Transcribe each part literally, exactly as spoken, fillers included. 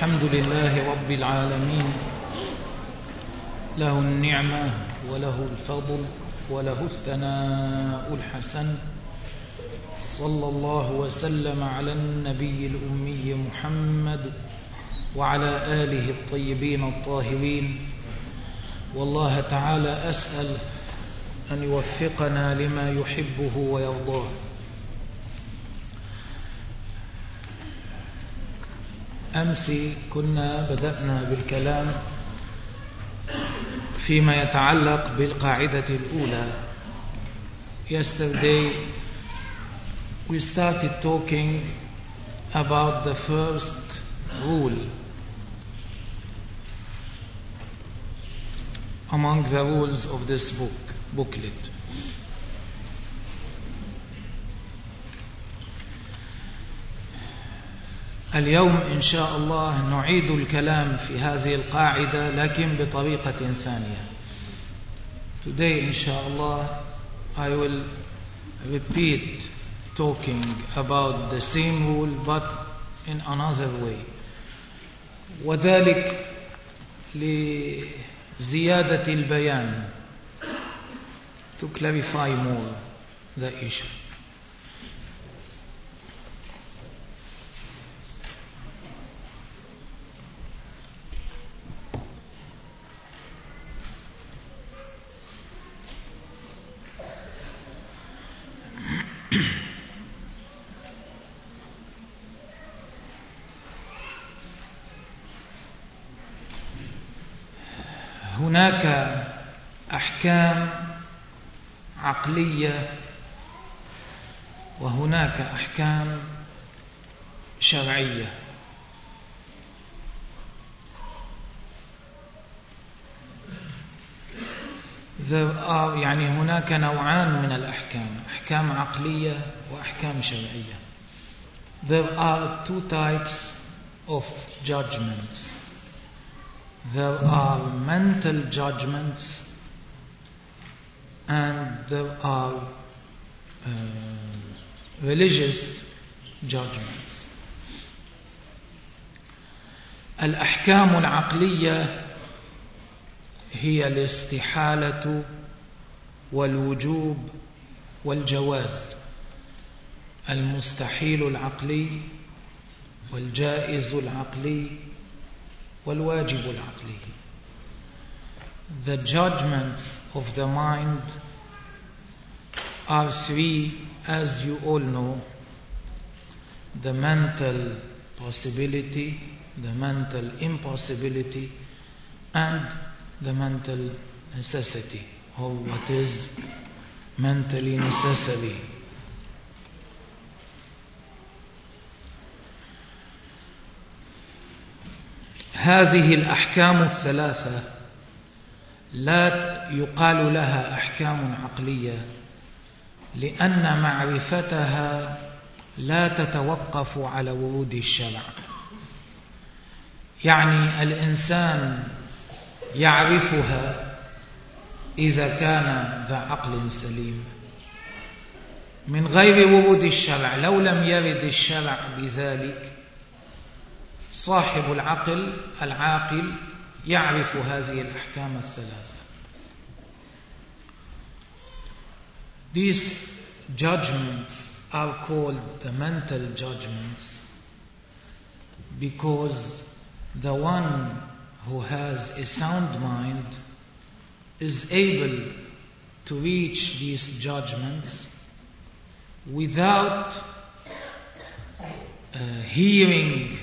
الحمد لله رب العالمين، له النعمة وله الفضل وله الثناء الحسن. صلى الله وسلم على النبي الأمي محمد وعلى آله الطيبين الطاهرين. والله تعالى أسأل أن يوفقنا لما يحبه ويرضاه. أمس كنا بدأنا بالكلام فيما يتعلق بالقاعدة الأولى. Yesterday we started talking about the first rule among the rules of this book booklet. اليوم إن شاء الله نعيد الكلام في هذه القاعدة لكن بطريقة ثانية. Today إن شاء الله I will repeat talking about the same rule but in another way. وذلك لزيادة البيان, to clarify more the issue. هناك أحكام عقلية وهناك أحكام شرعية. يعني هناك نوعان من الأحكام، أحكام عقلية وأحكام شرعية. There are two types of judgments. There are mental judgments and there are uh, religious judgments. الأحكام العقلية هي الاستحالة والوجوب والجواز، المستحيل العقلي والجائز العقلي والواجب العقلي. The judgments of the mind are three, as you all know: the mental possibility, the mental impossibility, and the mental necessity, or what is mentally necessary. هذه الأحكام الثلاثة لا يقال لها أحكام عقلية لأن معرفتها لا تتوقف على ورود الشرع. يعني الإنسان يعرفها إذا كان ذا عقل سليم من غير ورود الشرع. لو لم يرد الشرع بذلك صاحب العقل العاقل يعرف هذه الأحكام الثلاثة. These judgments are called the mental judgments because the one who has a sound mind is able to reach these judgments without uh, hearing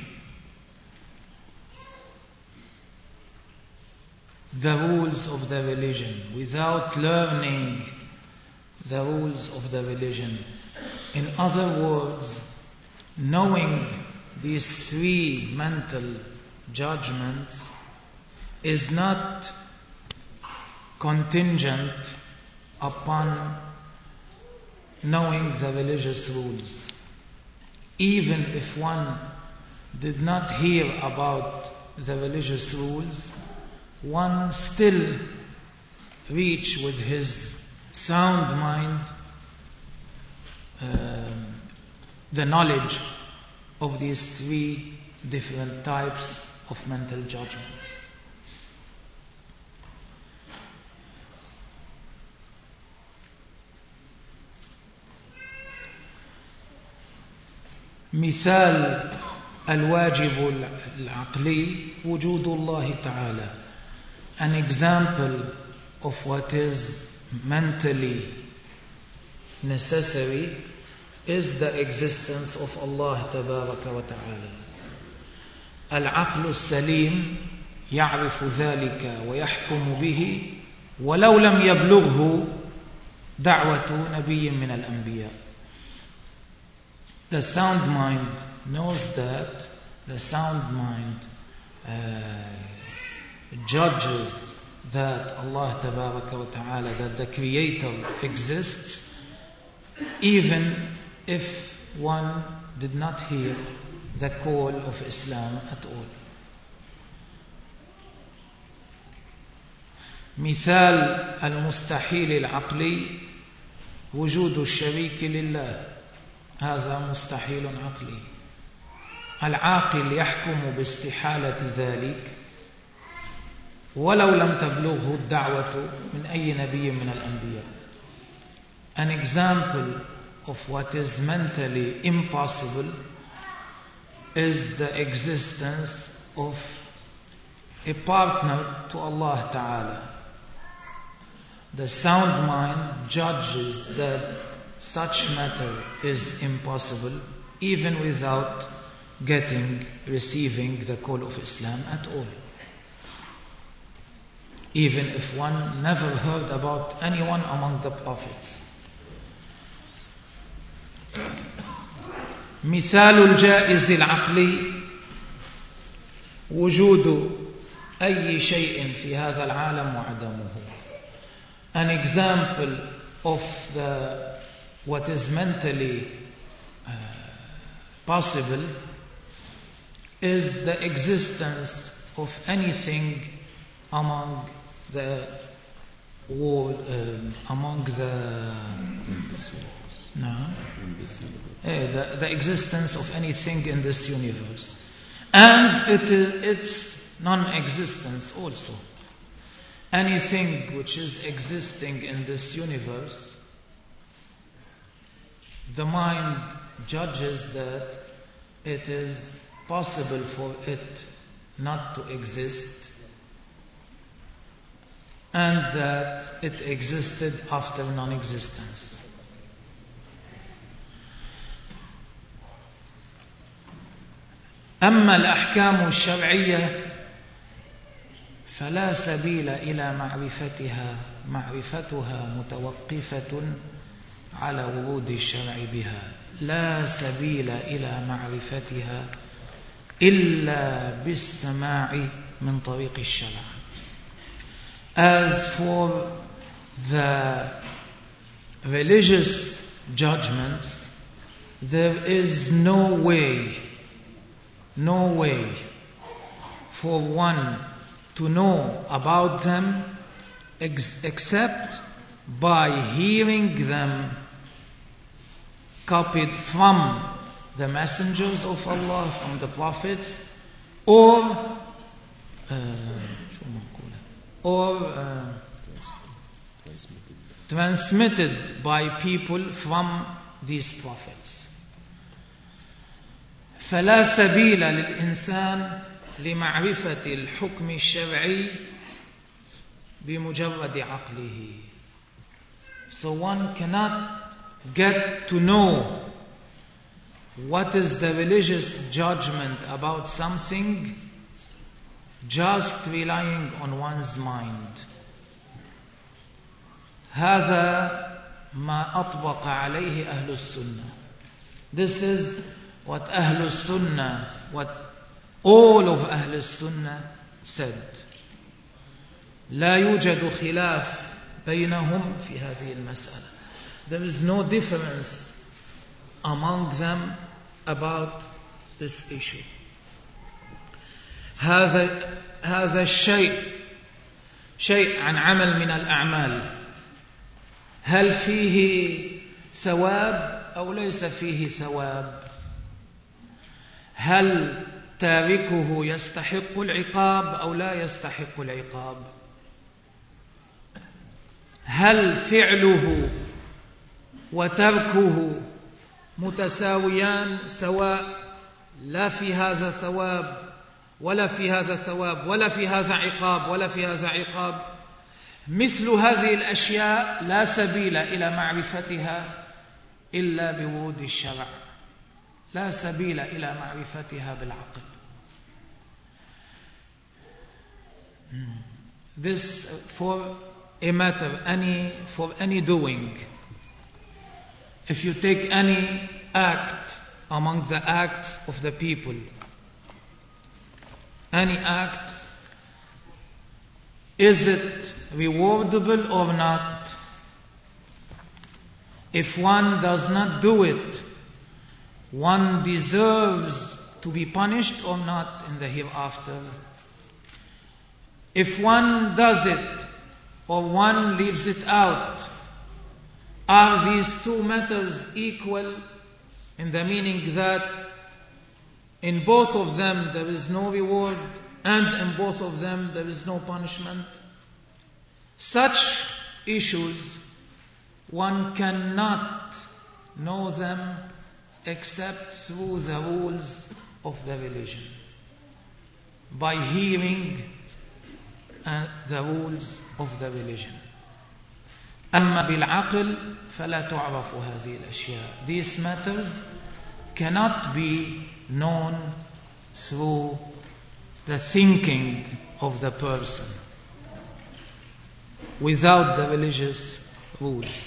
the rules of the religion, without learning the rules of the religion. In other words, knowing these three mental judgments is not contingent upon knowing the religious rules. Even if one did not hear about the religious rules, one still reach with his sound mind uh, the knowledge of these three different types of mental judgment. مثال الواجب العقلي وجود الله تعالى. An example of what is mentally necessary is the existence of Allah تبارك وتعالى. العقل السليم يعرف ذلك ويحكم به ولو لم يبلغه دعوة نبي من الأنبياء. The sound mind knows that, the sound mind uh, judges that Allah tabaraka wa ta'ala, that the Creator exists, even if one did not hear the call of Islam at all. مثال المستحيل العقلي وجود الشريك لله. هذا مستحيل عقلي. العاقل يحكم باستحالة ذلك ولو لم تبلغه الدعوة من أي نبي من الأنبياء. An example of what is mentally impossible is the existence of a partner to Allah Ta'ala. The sound mind judges that such matter is impossible even without getting, receiving the call of Islam at all. Even if one never heard about anyone among the prophets. مثال الجائز العقلي وجود أي شيء في هذا العالم وعدمه. An example of the what is mentally uh, possible is the existence of anything among the world, um, among the no, eh, the, the existence of anything in this universe, and it is its non-existence also. Anything which is existing in this universe, the mind judges that it is possible for it not to exist and that it existed after non-existence. أما الأحكام الشرعية فلا سبيل إلى معرفتها معرفتها متوقفة على ورود الشرع بها. لا سبيل إلى معرفتها إلا بالسماع من طريق الشرع. As for the religious judgments, there is no way, no way for one to know about them ex- except by hearing them copied from the messengers of Allah, from the prophets, or uh, or uh, transmitted by people from these prophets. فلا سبيل للإنسان لمعرفة الحكم الشرعي بمجرد عقله. So one cannot get to know what is the religious judgment about something just relying on one's mind. هذا ما أطبق عليه أهل السنة. This is what أهل السنة, what all of أهل السنة said. لا يوجد خلاف بينهم في هذه المسألة. There is no difference among them about this issue. هذا هذا الشيء شيء عن عمل من الأعمال، هل فيه ثواب أو ليس فيه ثواب؟ هل تاركه يستحق العقاب أو لا يستحق العقاب؟ هل فعله وتركه متساويان سواء؟ لا في هذا ثواب ولا في هذا ثواب، ولا في هذا عقاب ولا في هذا عقاب. مثل هذه الأشياء لا سبيل إلى معرفتها إلا بورود الشرع، لا سبيل إلى معرفتها بالعقل. This for a matter, any for any doing. If you take any act among the acts of the people, any act, is it rewardable or not? If one does not do it, one deserves to be punished or not in the hereafter. If one does it or one leaves it out, are these two matters equal in the meaning that in both of them there is no reward and in both of them there is no punishment? Such issues, one cannot know them except through the rules of the religion, by hearing uh, the rules of the religion. أما بالعقل فلا تعرف هذه الأشياء. These matters cannot be known through the thinking of the person without the religious rules.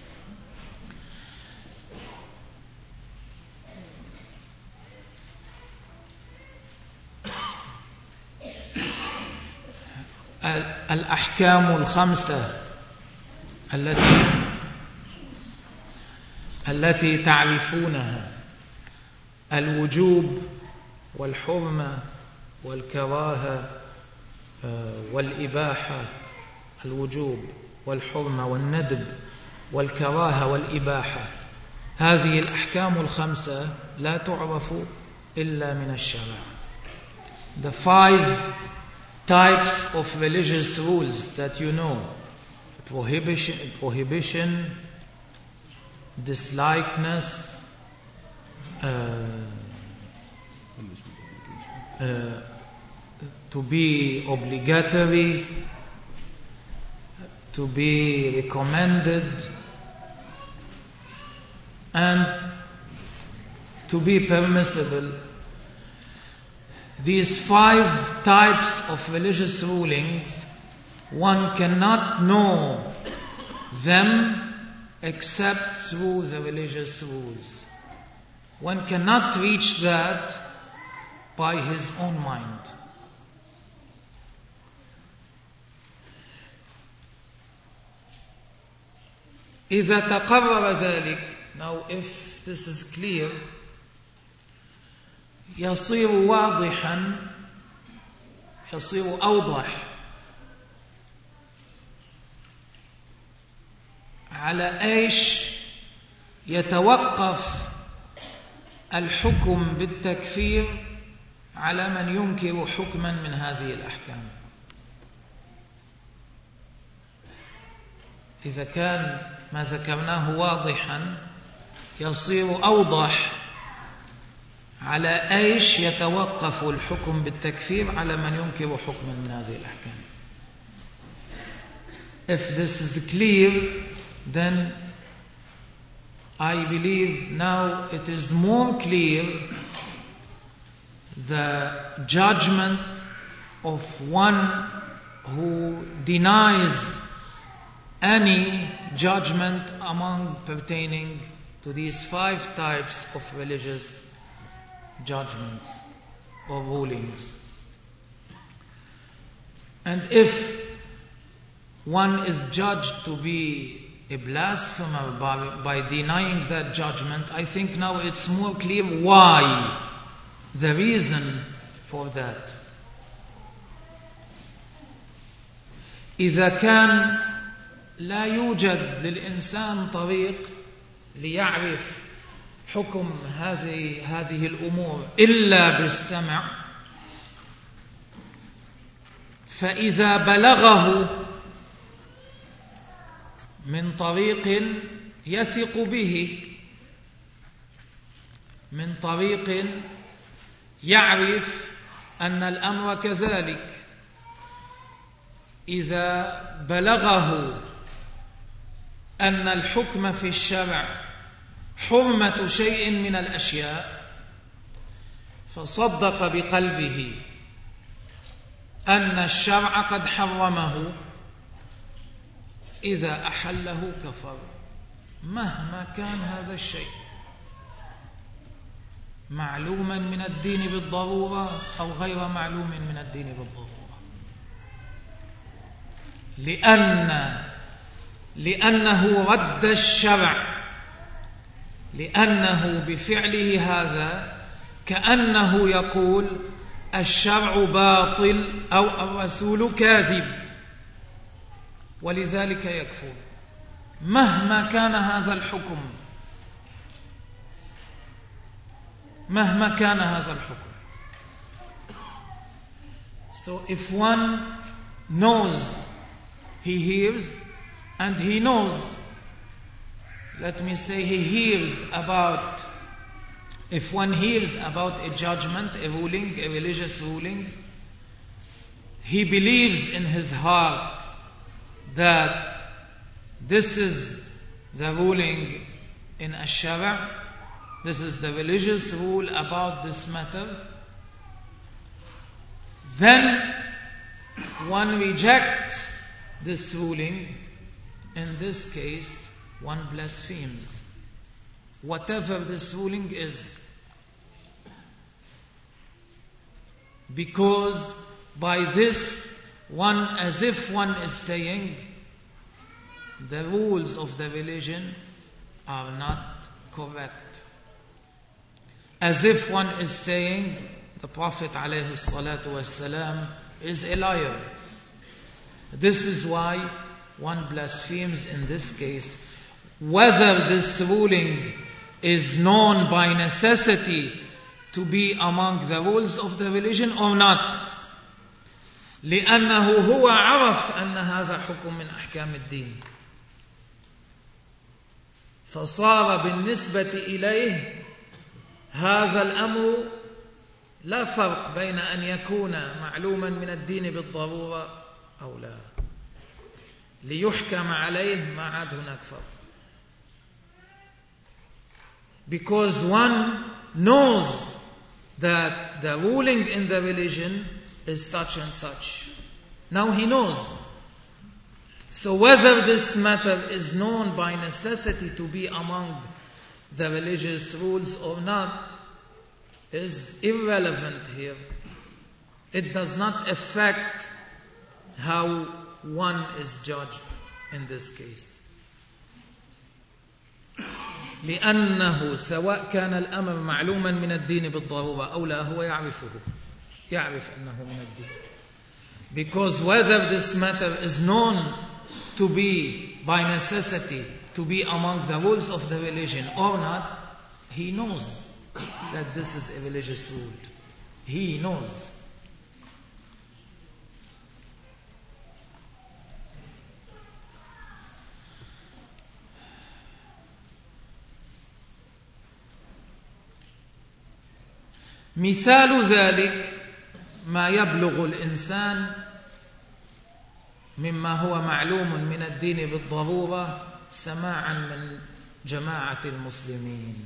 الأحكام الخمسة التي التي تعرفونها: الوجوب والحرمة والكراهة والإباحة، الوجوب والحرمة والندب والكراهة والإباحة، هذه الأحكام الخمسة لا تعرف إلا من الشرع. The five types of religious rules that you know: prohibition, prohibition, dislikeness, uh, uh, to be obligatory, to be recommended, and to be permissible. These five types of religious rulings, one cannot know them except through the religious rules. One cannot reach that by his own mind. إذا تقرر ذلك, now if this is clear, يصير واضحا, يصير أوضح على ايش يتوقف الحكم بالتكفير على من ينكر حكما من هذه الأحكام. إذا كان ما ذكرناه واضحا يصير أوضح على ايش يتوقف الحكم بالتكفير على من ينكر حكما من هذه الأحكام. If this is clear, then I believe now it is more clear the judgment of one who denies any judgment among pertaining to these five types of religious judgments or rulings. And if one is judged to be a blasphemer by, by denying that judgment, I think now it's more clear why, the reason for that. إذا كان لا يوجد للإنسان طريق ليعرف حكم هذه هذه الأمور إلا بالسمع فإذا بلغه من طريق يثق به، من طريق يعرف أن الأمر كذلك، إذا بلغه أن الحكم في الشرع حرمة شيء من الأشياء، فصدق بقلبه أن الشرع قد حرمه، إذا أحله كفر مهما كان هذا الشيء، معلوما من الدين بالضرورة أو غير معلوم من الدين بالضرورة، لأن لأنه رد الشرع، لأنه بفعله هذا كأنه يقول الشرع باطل أو الرسول كاذب، ولذلك يكفر مهما كان هذا الحكم، مهما كان هذا الحكم. So if one knows, he hears and he knows, let me say he hears about, if one hears about a judgment, a ruling, a religious ruling, he believes in his heart that this is the ruling in Ash-Shara', this is the religious rule about this matter, then one rejects this ruling. In this case, one blasphemes whatever this ruling is, because by this one, as if one is saying the rules of the religion are not correct, as if one is saying the Prophet alayhi salatu wassalam is a liar. This is why one blasphemes in this case, whether this ruling is known by necessity to be among the rules of the religion or not, لأنه هو عرف أن هذا حكم من أحكام الدين، فصار بالنسبة إليه هذا الأمر لا فرق بين أن يكون معلوما من الدين بالضرورة أو لا، ليحكم عليه ما عاد هناك فرق. Because one knows that the ruling in the religion is such and such. Now he knows. So whether this matter is known by necessity to be among the religious rules or not is irrelevant here. It does not affect how one is judged in this case. لأنه سواء كان الأمر معلوما من الدين بالضرورة أو لا، هو يعرفه، يعرف أنه من الدين. Because whether this matter is known to be by necessity to be among the rules of the religion or not, he knows that this is a religious rule. He knows. مثال ذلك ما يبلغ الإنسان مما هو معلوم من الدين بالضرورة سماعا من جماعة المسلمين.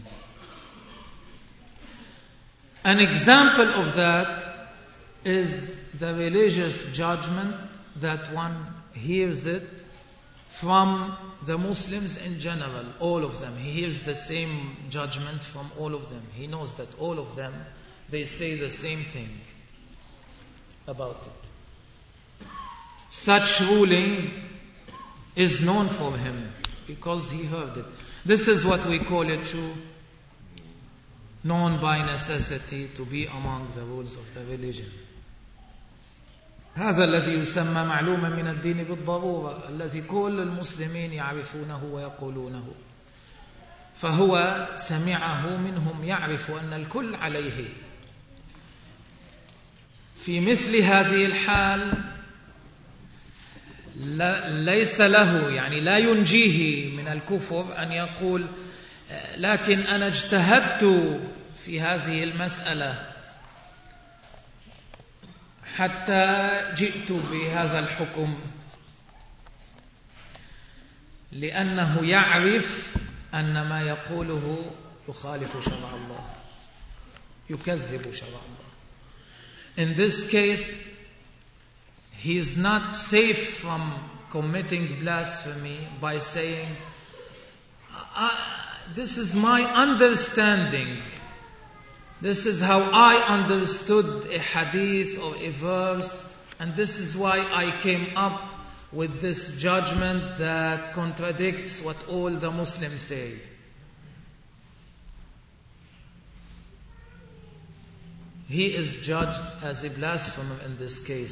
An example of that is the religious judgment that one hears it from the Muslims in general, all of them. He hears the same judgment from all of them. He knows that all of them, they say the same thing about it. Such ruling is known for him because he heard it. This is what we call it true, known by necessity to be among the rules of the religion. هذا الذي يسمى معلوما من الدين بالضرورة، الذي كل المسلمين يعرفونه ويقولونه، فهو سمعه منهم، يعرف أن الكل عليه. في مثل هذه الحال ليس له يعني لا ينجيه من الكفر أن يقول لكن أنا اجتهدت في هذه المسألة حتى جئت بهذا الحكم، لأنه يعرف أن ما يقوله يخالف شرع الله، يكذب شرع الله. In this case, he is not safe from committing blasphemy by saying, this is my understanding, this is how I understood a hadith or a verse, and this is why I came up with this judgment that contradicts what all the Muslims say. He is judged as a blasphemer in this case,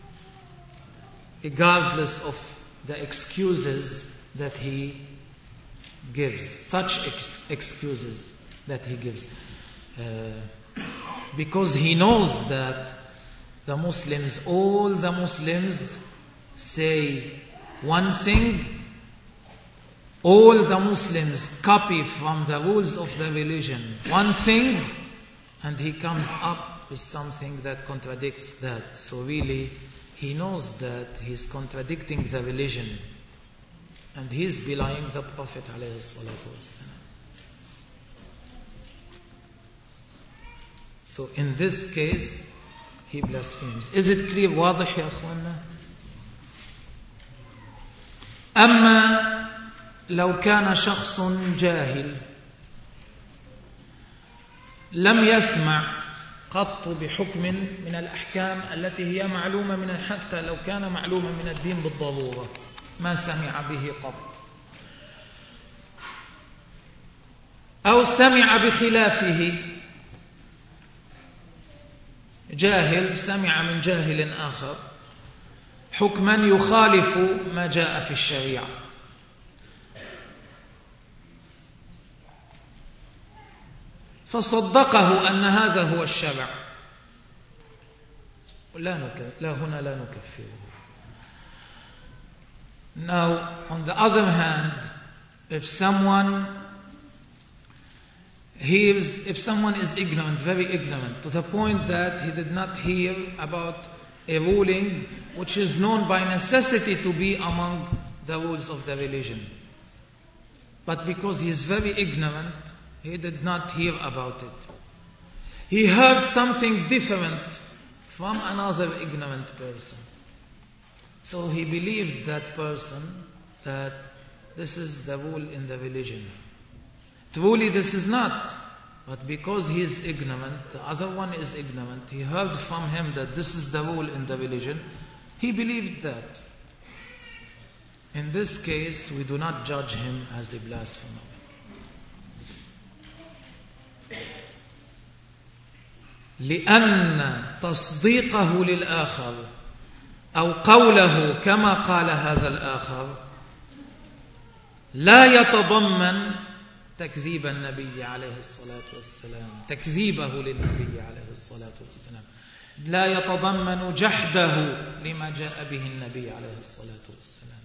regardless of the excuses that he gives, such ex- excuses that he gives. Uh, because he knows that the Muslims, all the Muslims say one thing, all the Muslims copy from the rules of the religion one thing, and he comes up with something that contradicts that. So really, he knows that he's contradicting the religion, and he's belying the Prophet alayhi salatu wassalam. So in this case, he blasphemes. Is it clear? واضح يا أخوانا؟ أما لو كان شخص جاهل لم يسمع قط بحكم من الأحكام التي هي معلومة من، حتى لو كان معلومة من الدين بالضرورة، ما سمع به قط، أو سمع بخلافه، جاهل سمع من جاهل آخر حكما يخالف ما جاء في الشريعة، فصدقه أن هذا هو الشرع، لا نك... لا هنا لا نكفره. Now, on the other hand, if someone hears, if someone is ignorant, very ignorant, to the point that he did not hear about a ruling which is known by necessity to be among the rules of the religion, but because he is very ignorant, he did not hear about it. He heard something different from another ignorant person. So he believed that person that this is the rule in the religion. Truly this is not. But because he is ignorant, the other one is ignorant, he heard from him that this is the rule in the religion, he believed that. In this case, we do not judge him as a blasphemer. لأن تصديقه للآخر أو قوله كما قال هذا الآخر لا يتضمن تكذيب النبي عليه الصلاة والسلام، تكذيبه للنبي عليه الصلاة والسلام، لا يتضمن جحده لما جاء به النبي عليه الصلاة والسلام.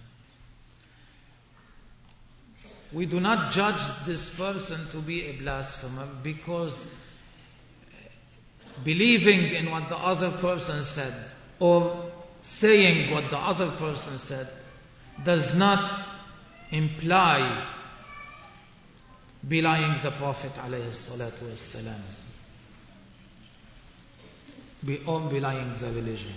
We do not judge this person to be a blasphemer because believing in what the other person said or saying what the other person said does not imply belying the Prophet alayhi salatu wassalam, or belying the religion.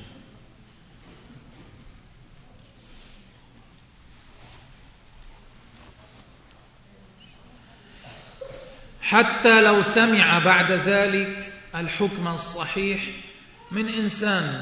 حتى لو سمع بعد ذلك الحكم الصحيح من إنسان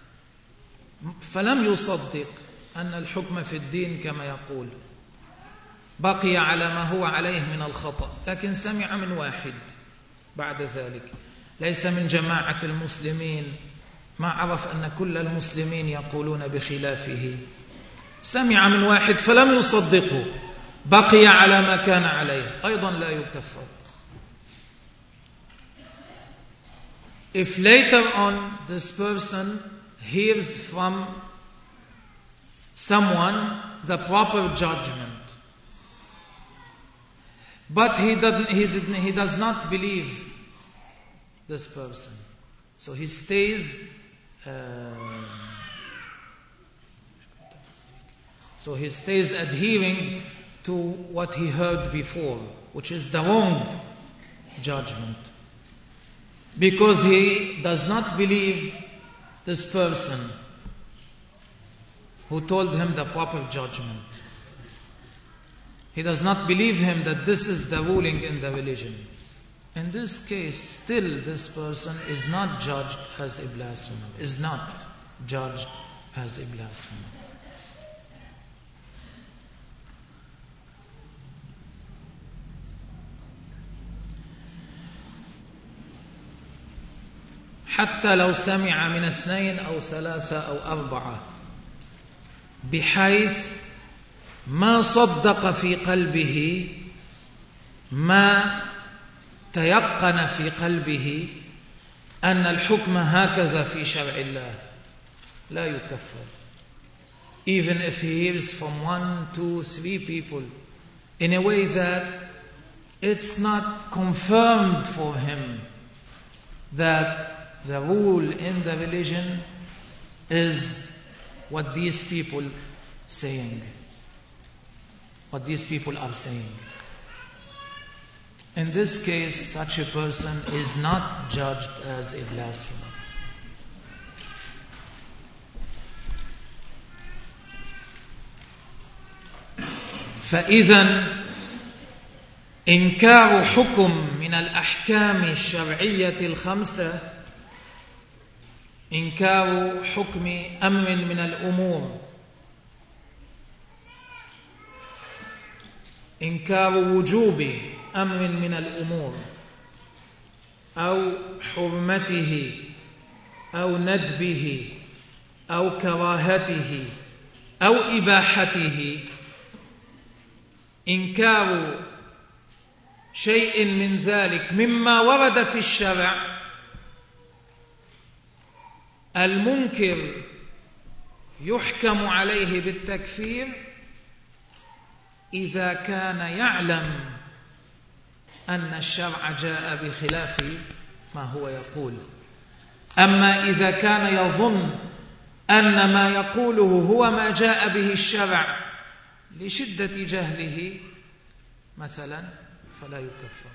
فلم يصدق أن الحكم في الدين كما يقول، بقي على ما هو عليه من الخطأ، لكن سمع من واحد بعد ذلك ليس من جماعة المسلمين، ما عرف أن كل المسلمين يقولون بخلافه، سمع من واحد فلم يصدقه، بقي على ما كان عليه، أيضا لا يكفر. If later on this person hears from someone the proper judgment. But he doesn't, he didn't, he does not believe this person. So he stays, uh, so he stays adhering to what he heard before, which is the wrong judgment. Because he does not believe this person who told him the proper judgment. He does not believe him that this is the ruling in the religion. In this case, still this person is not judged as a blasphemer, is not judged as a blasphemer. حتى لو سمع من اثنين أو ثلاثة أو أربعة بحيث ما صدق في قلبه ما تيقن في قلبه أن الحكم هكذا في شرع الله لا يكفر. Even if he hears from one, two, three people in a way that it's not confirmed for him that the rule in the religion is what these people saying, what these people are saying. In this case, such a person is not judged as a blasphemer. فإذا إنكار حكم من الأحكام الشرعية الخمسة، إنكار حكم أمر من الأمور، إنكار وجوب أمر من الأمور أو حرمته أو ندبه أو كراهته أو إباحته، إنكار شيء من ذلك مما ورد في الشرع، المنكر يحكم عليه بالتكفير إذا كان يعلم أن الشرع جاء بخلاف ما هو يقول. أما إذا كان يظن أن ما يقوله هو ما جاء به الشرع لشدة جهله مثلا فلا يكفر.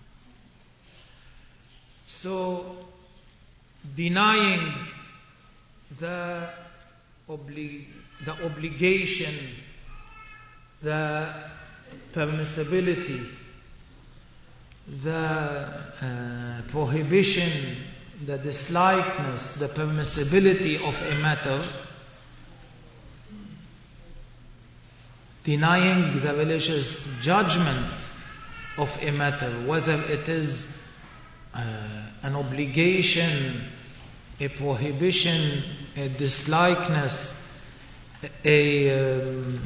So denying the obli- the obligation, the permissibility, the uh, prohibition, the dislikeness, the permissibility of a matter, denying the religious judgment of a matter, whether it is uh, an obligation, a prohibition, a dislikeness, a um,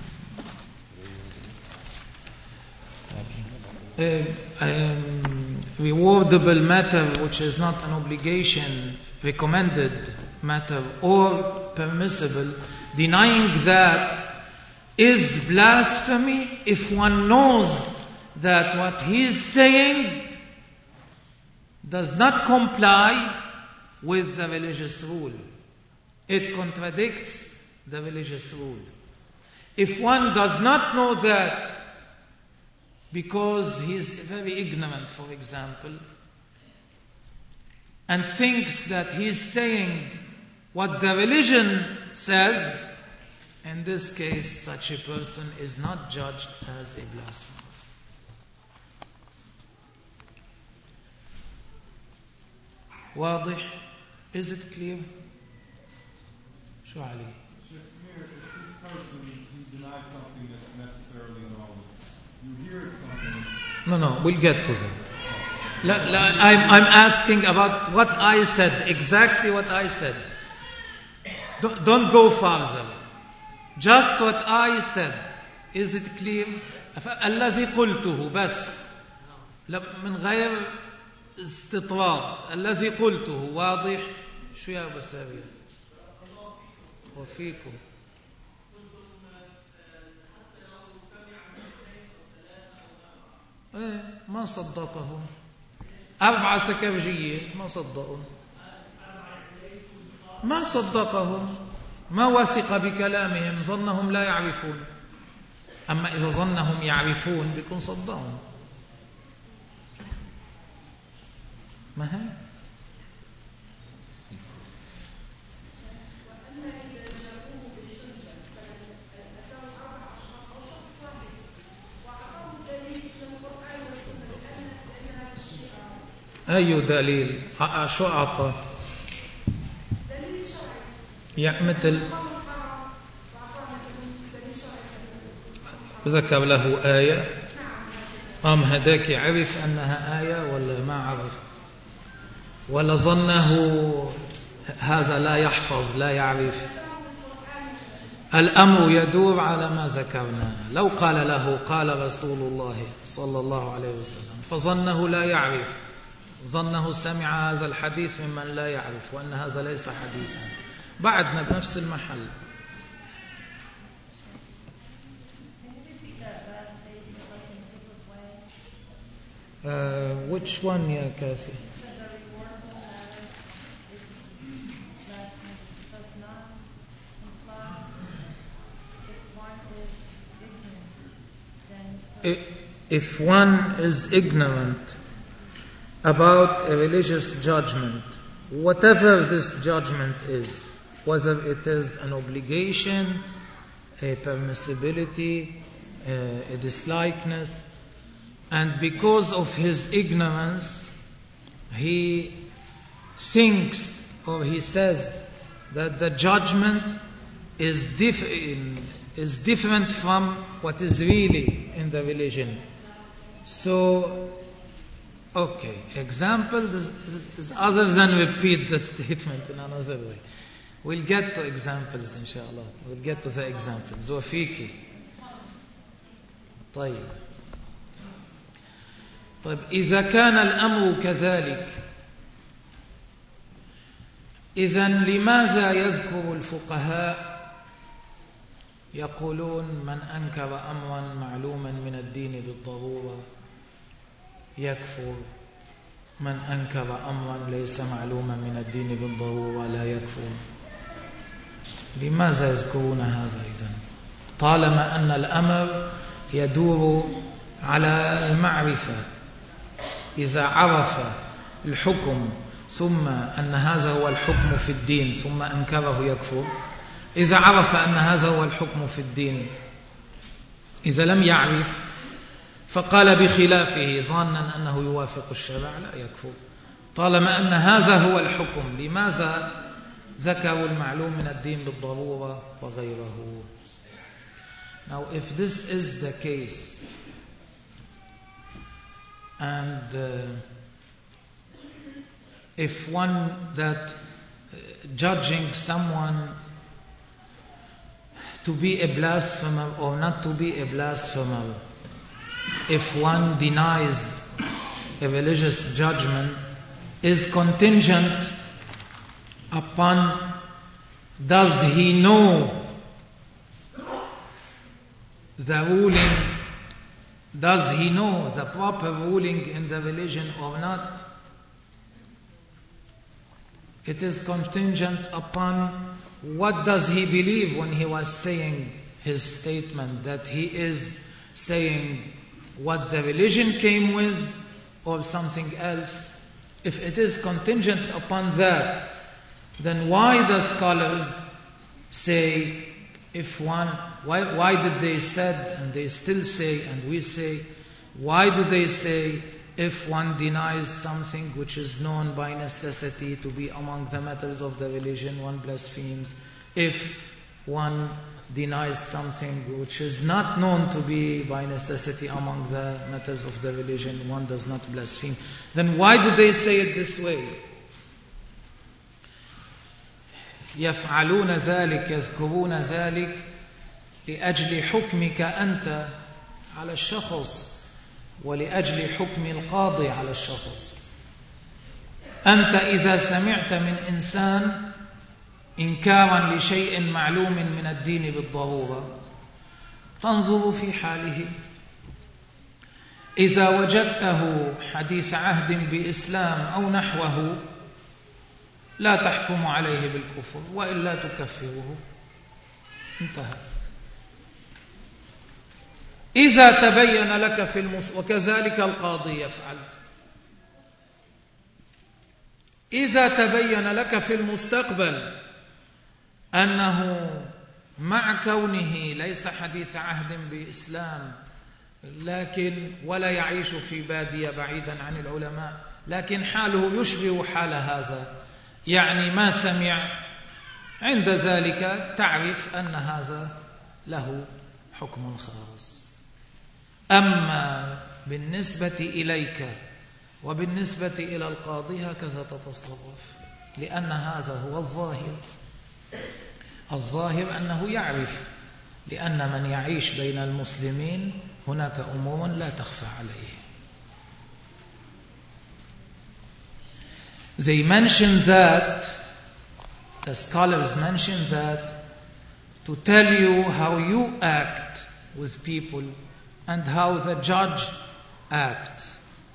a, a um, rewardable matter which is not an obligation, recommended matter, or permissible, denying that is blasphemy if one knows that what he is saying does not comply with the religious rule. It contradicts the religious rule. If one does not know that because he is very ignorant, for example, and thinks that he is saying what the religion says, in this case, such a person is not judged as a blasphemer. واضح? Is it clear? شو عليه? If this person he denies something that's necessarily known, you hear it from him. No, no, we'll get to that. La, la, I'm, I'm asking about what I said, exactly what I said. Don't, don't go further. Just what I said. Is it clear? الذي قلته بس من غير استطراد. الذي قلته واضح. شو يا أبو سامي؟ وفيكم ايه ما صدقهم. أربعة سكرجية ما صدقهم، ما صدقهم، ما وثق بكلامهم، ظنهم لا يعرفون. أما إذا ظنهم يعرفون بيكون صدقهم. ما هي أي دليل؟ شو أعطى؟ يعني مثل ذكر له آية، أم هداك عرف أنها آية ولا ما عرف، ولا ظنه هذا لا يحفظ لا يعرف؟ الأمر يدور على ما ذكرنا. لو قال له قال رسول الله صلى الله عليه وسلم فظنه لا يعرف، ظنه سمع هذا الحديث ممن لا يعرف وأن هذا ليس حديثا، بعدنا بنفس المحل. Uh, which one يا كاثي؟ If one is ignorant about a religious judgment, whatever this judgment is, whether it is an obligation, a permissibility, a, a dislikeness, and because of his ignorance, he thinks or he says that the judgment is, diff- is different from what is really in the religion. So, okay, example is, is other than repeat the statement in another way. We'll get to examples inshallah. We'll get to the examples. وفيكي. طيب. طيب إذا كان الأمر كذلك، إذن لماذا يذكر الفقهاء يقولون من أنكر أمرا معلوما من الدين بالضرورة يكفر، من أنكر أمرا ليس معلوما من الدين بالضرورة لا يكفر؟ لماذا يذكرون هذا إذن طالما أن الأمر يدور على المعرفة؟ إذا عرف الحكم ثم أن هذا هو الحكم في الدين ثم أنكره يكفر. إذا عرف أن هذا هو الحكم في الدين، إذا لم يعرف فقال بخلافه ظانا أنه يوافق الشرع لا يكفر. طالما أن هذا هو الحكم، لماذا ذكروا المعلوم من الدين بالضرورة وغيره؟ Now if this is the case, and uh, if one that uh, judging someone to be a blasphemer or not to be a blasphemer, if one denies a religious judgment, is contingent upon does he know the ruling, does he know the proper ruling in the religion or not? It is contingent upon what does he believe when he was saying his statement, that he is saying what the religion came with or something else. If it is contingent upon that, then why the scholars say if one, why, why did they said and they still say and we say, why do they say if one denies something which is known by necessity to be among the matters of the religion, one blasphemes? If one denies something which is not known to be by necessity among the matters of the religion, one does not blaspheme. Then why do they say it this way? يفعلون ذلك يذكرون ذلك لأجل حكمك أنت على الشخص ولأجل حكم القاضي على الشخص. أنت إذا سمعت من إنسان إنكارا لشيء معلوم من الدين بالضرورة تنظر في حاله. إذا وجدته حديث عهد بإسلام أو نحوه لا تحكم عليه بالكفر وإلا تكفره. انتهى. إذا تبين لك في المس... وكذلك القاضي يفعل. إذا تبين لك في المستقبل أنه مع كونه ليس حديث عهد بإسلام لكن ولا يعيش في بادية بعيدا عن العلماء، لكن حاله يشبه حال هذا، يعني ما سمع، عند ذلك تعرف أن هذا له حكم خاص. أما بالنسبة إليك وبالنسبة إلى القاضي هكذا تتصرف، لأن هذا هو الظاهر. الظاهر أنه يعرف، لأن من يعيش بين المسلمين هناك أمور لا تخفى عليه. They mention that, the scholars mention that to tell you how you act with people and how the judge acts.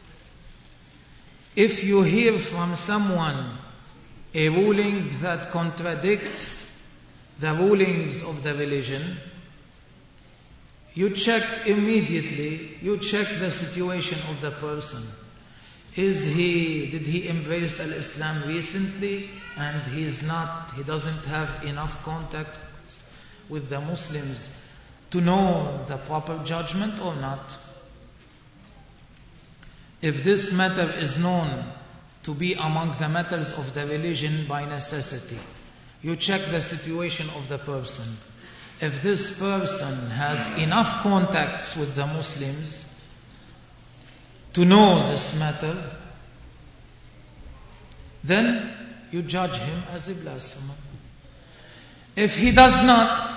If you hear from someone a ruling that contradicts the rulings of the religion, you check immediately, you check the situation of the person. Is he, did he embrace al-Islam recently and he is not, he doesn't have enough contact with the Muslims to know the proper judgment or not? If this matter is known to be among the matters of the religion by necessity, you check the situation of the person. If this person has enough contacts with the Muslims to know this matter, then you judge him as a blasphemer. If he does not,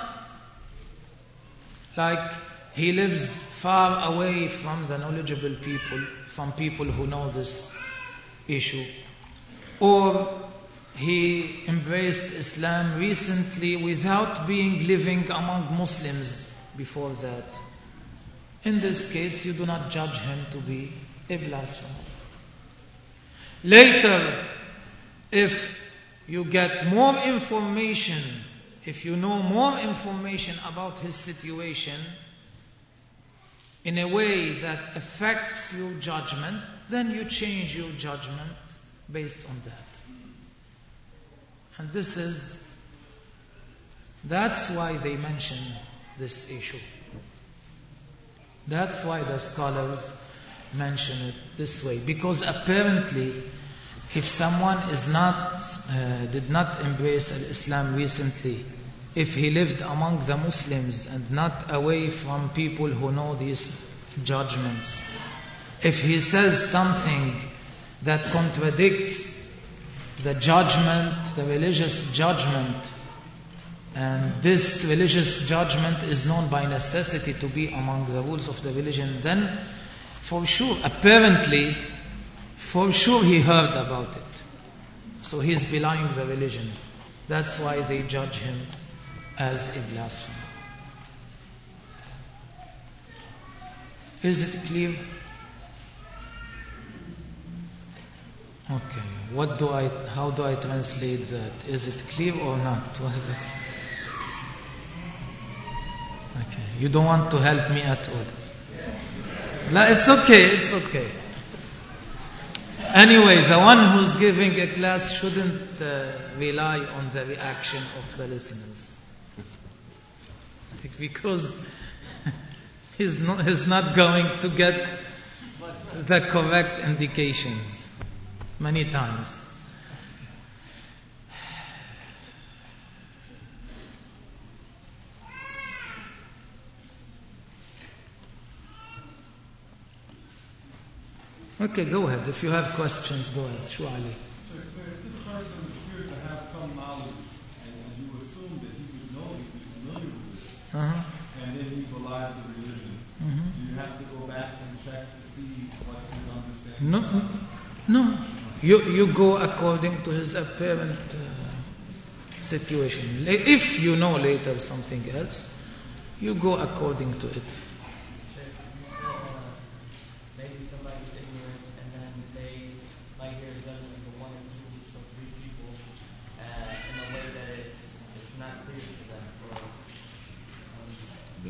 like he lives far away from the knowledgeable people, from people who know this issue, or he embraced Islam recently without being living among Muslims before that, in this case you do not judge him to be a blasphemer. Later, if you get more information, if you know more information about his situation in a way that affects your judgment, then you change your judgment based on that. And this is, that's why they mention this issue. That's why the scholars mention it this way. Because apparently, if someone is not, uh, did not embrace Islam recently, if he lived among the Muslims and not away from people who know these judgments, if he says something that contradicts the judgment, the religious judgment, and this religious judgment is known by necessity to be among the rules of the religion, then for sure, apparently, for sure he heard about it. So he is belying the religion. That's why they judge him as a blasphemer. Is it clear? Okay. What do I, how do I translate that? Is it clear or not? What is it? Okay. You don't want to help me at all. No, it's okay, it's okay. Anyway, the one who's giving a class shouldn't uh, rely on the reaction of the listeners. Because he's not, he's not going to get the correct indications many times. Okay, go ahead. If you have questions, go ahead. Shu Ali. So, so if this person appears to have some knowledge, and, and you assume that he would know, he would be familiar with this, Uh-huh. and then he belies the religion, Mhm. do you have to go back and check to see what's his understanding? No, about it? no. You you go according to his apparent uh, situation. La- If you know later something else, you go according to it. They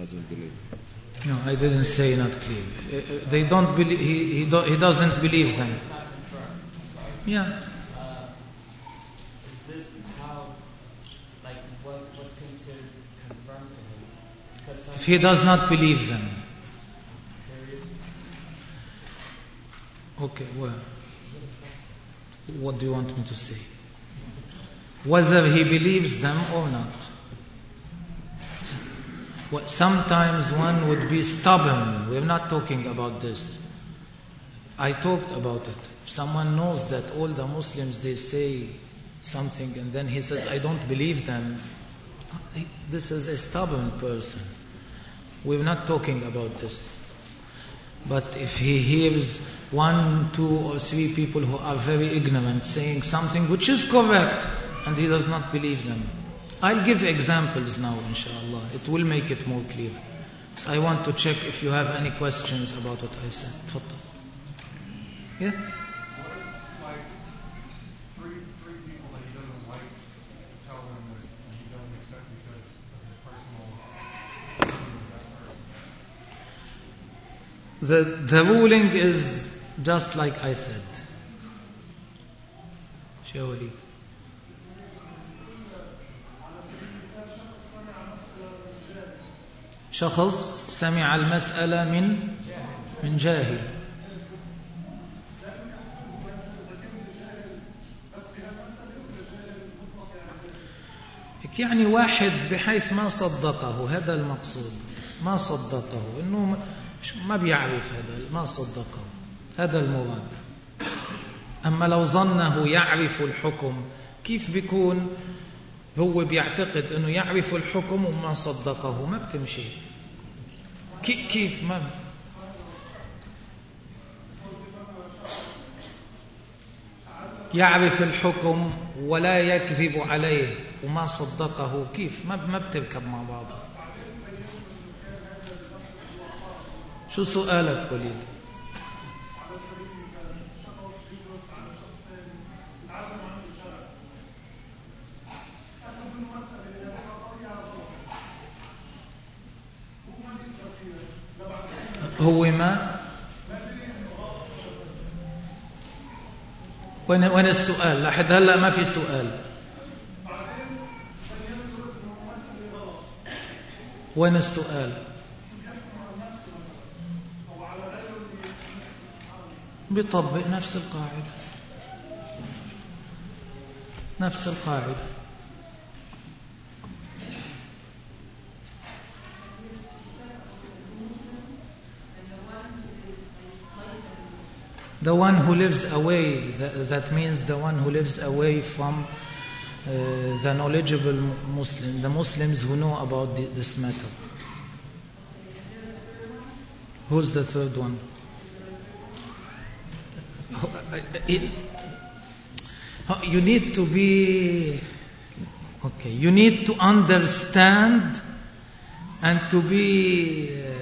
doesn't believe. No, I didn't say not clear. Uh, they don't believe. He he, do, he doesn't believe them. It's not confirmed. Sorry. Yeah. Uh, is this how, like, what what's considered confirmed to him? Because If he does not believe them. period. Okay. Well, what do you want me to say? Whether he believes them or not. Well, sometimes one would be stubborn. We're not talking about this. I talked about it. If someone knows that all the Muslims, they say something and then he says, I don't believe them. This is a stubborn person. We're not talking about this. But if he hears one, two or three people who are very ignorant saying something which is correct and he does not believe them, I'll give examples now, inshallah. It will make it more clear. So I want to check if you have any questions about what I said. Tfaddal. Yeah? What if, like, three, three people that he doesn't like tell him this and he doesn't accept because of his personal opinion of that person? The, the ruling is just like I said. Shawali. شخص سمع المسألة من من جاهل. يعني واحد بحيث ما صدقه، هذا المقصود. ما صدقه إنه ما بيعرف هذا، ما صدقه، هذا المراد. أما لو ظنه يعرف الحكم، كيف بيكون هو بيعتقد أنه يعرف الحكم وما صدقه؟ ما بتمشي. كيف ما يعرف الحكم ولا يكذب عليه وما صدقه؟ كيف ما ما بتركب مع بعض. شو سؤالك وليد؟ هو ما وين وين السؤال؟ لحد هلا ما في سؤال. وين السؤال؟ بيطبق نفس القاعدة، نفس القاعدة. The one who lives away, that, that means the one who lives away from uh, the knowledgeable Muslim, the Muslims who know about the, this matter. Who's the third one? You need to be, okay, you need to understand and to be uh,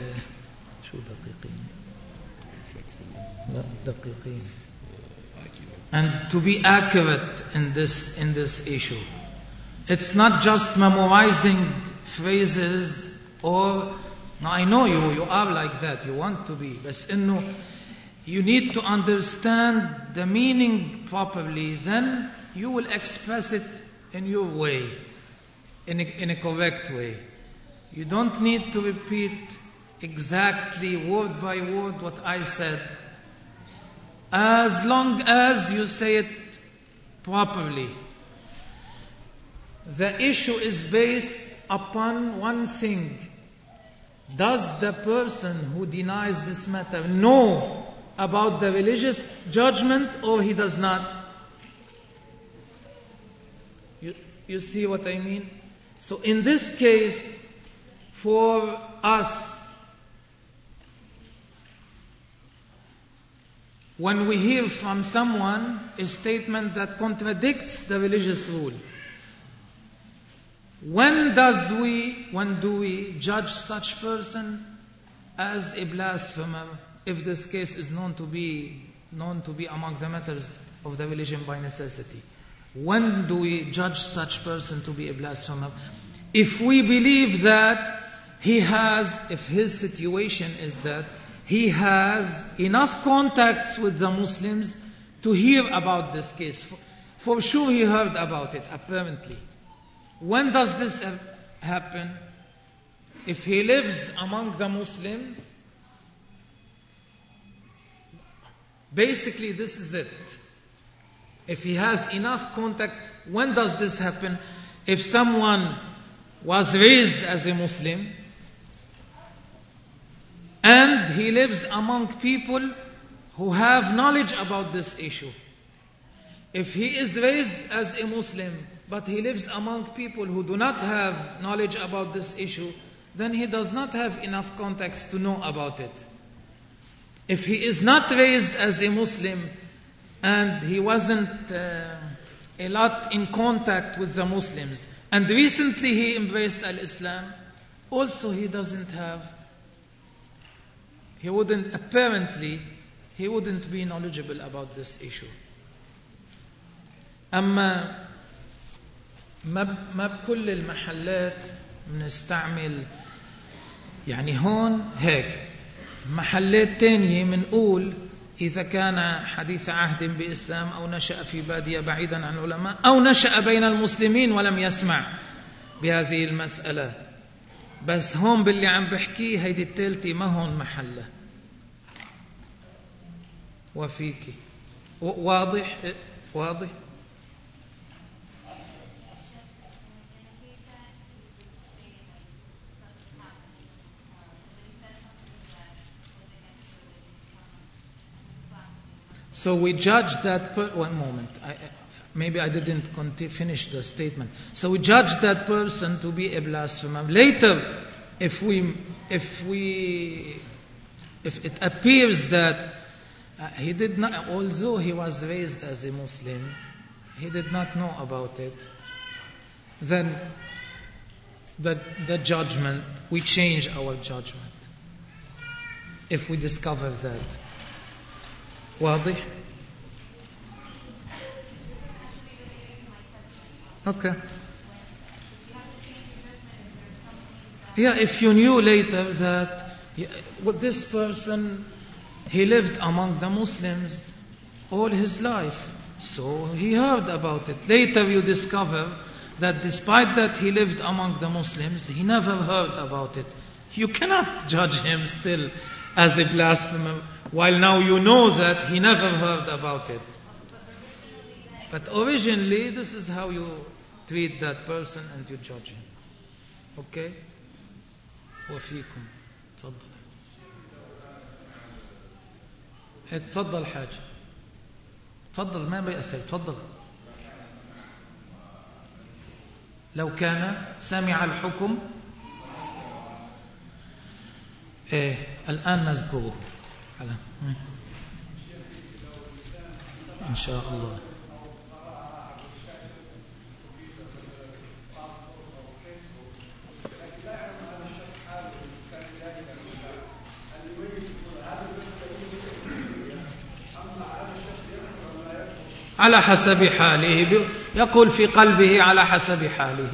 and to be accurate in this in this issue. It's not just memorizing phrases or, now I know you, you are like that, you want to be, but inno, you need to understand the meaning properly, then you will express it in your way, in a, in a correct way. You don't need to repeat exactly word by word what I said, as long as you say it properly. The issue is based upon one thing. Does the person who denies this matter know about the religious judgment or he does not? You, you see what I mean? So in this case, for us, when we hear from someone a statement that contradicts the religious rule, when does we, when do we judge such person as a blasphemer, if this case is known to be known to be among the matters of the religion by necessity? When do we judge such person to be a blasphemer? If we believe that he has, if his situation is that he has enough contacts with the Muslims to hear about this case. For, for sure he heard about it, apparently. When does this happen? If he lives among the Muslims, basically this is it. If he has enough contacts, when does this happen? If someone was raised as a Muslim and he lives among people who have knowledge about this issue. If he is raised as a Muslim but he lives among people who do not have knowledge about this issue, then he does not have enough contacts to know about it. If he is not raised as a Muslim and he wasn't uh, a lot in contact with the Muslims, and recently he embraced al-Islam, also he doesn't have, he wouldn't, apparently, he wouldn't be knowledgeable about this issue. أما ما بكل المحلات بنستعمل، يعني هون هيك، محلات تانية منقول إذا كان حديث عهد بإسلام أو نشأ في بادية بعيدا عن العلماء أو نشأ بين المسلمين ولم يسمع بهذه المسألة. بس هون باللي عم بحكيه هيدي التالتي ما هون محلة. وفيكي واضح واضح So we judge that per- one moment. I, maybe I didn't conti- finish the statement. So we judge that person to be a blasphemer. Later, if we, if we, if it appears that uh, he did not, although he was raised as a Muslim, he did not know about it, then the the judgment, we change our judgment if we discover that. واضح؟ Okay. Yeah, if you knew later that yeah, with this person, he lived among the Muslims all his life, so he heard about it. Later you discover that despite that he lived among the Muslims, he never heard about it. You cannot judge him still as a blasphemer, while now you know that he never heard about it. But originally, this is how you treat that person and you judge him. Okay? وفيكم. تفضل. اتفضل حاجة. تفضل ما بيأسر. تفضل. لو كان سمع الحكم إيه الآن نذكره إن شاء الله. على حسب حاله، يقول في قلبه على حسب حاله.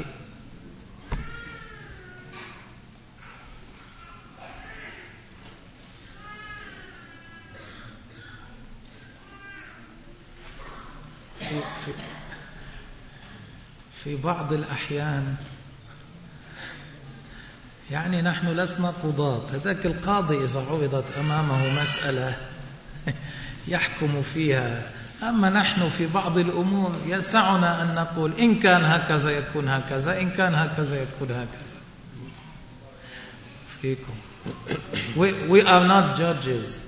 في بعض الأحيان يعني نحن لسنا قضاة، هذاك القاضي إذا عرضت أمامه مسألة يحكم فيها، أما نحن في بعض الأمور يسعنا أن نقول إن كان هكذا يكون هكذا، إن كان هكذا يكون هكذا. فيكم. We, we are not judges.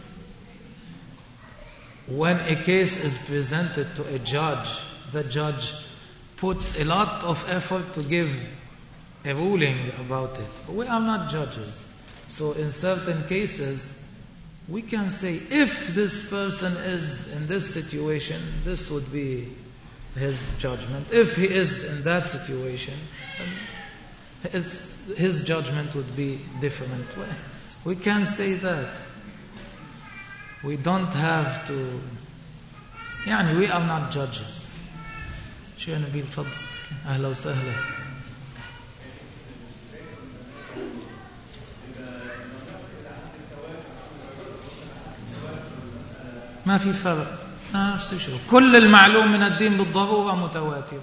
When a case is presented to a judge, the judge puts a lot of effort to give a ruling about it. We are not judges. So in certain cases, we can say, if this person is in this situation, this would be his judgment. If he is in that situation, his, his judgment would be different. We can say that. We don't have to, يعني we are not judges. شو نبيل تفضل. أهلا وسهلا. ما في فرق، نفس الشيء. كل المعلوم من الدين بالضرورة متواتر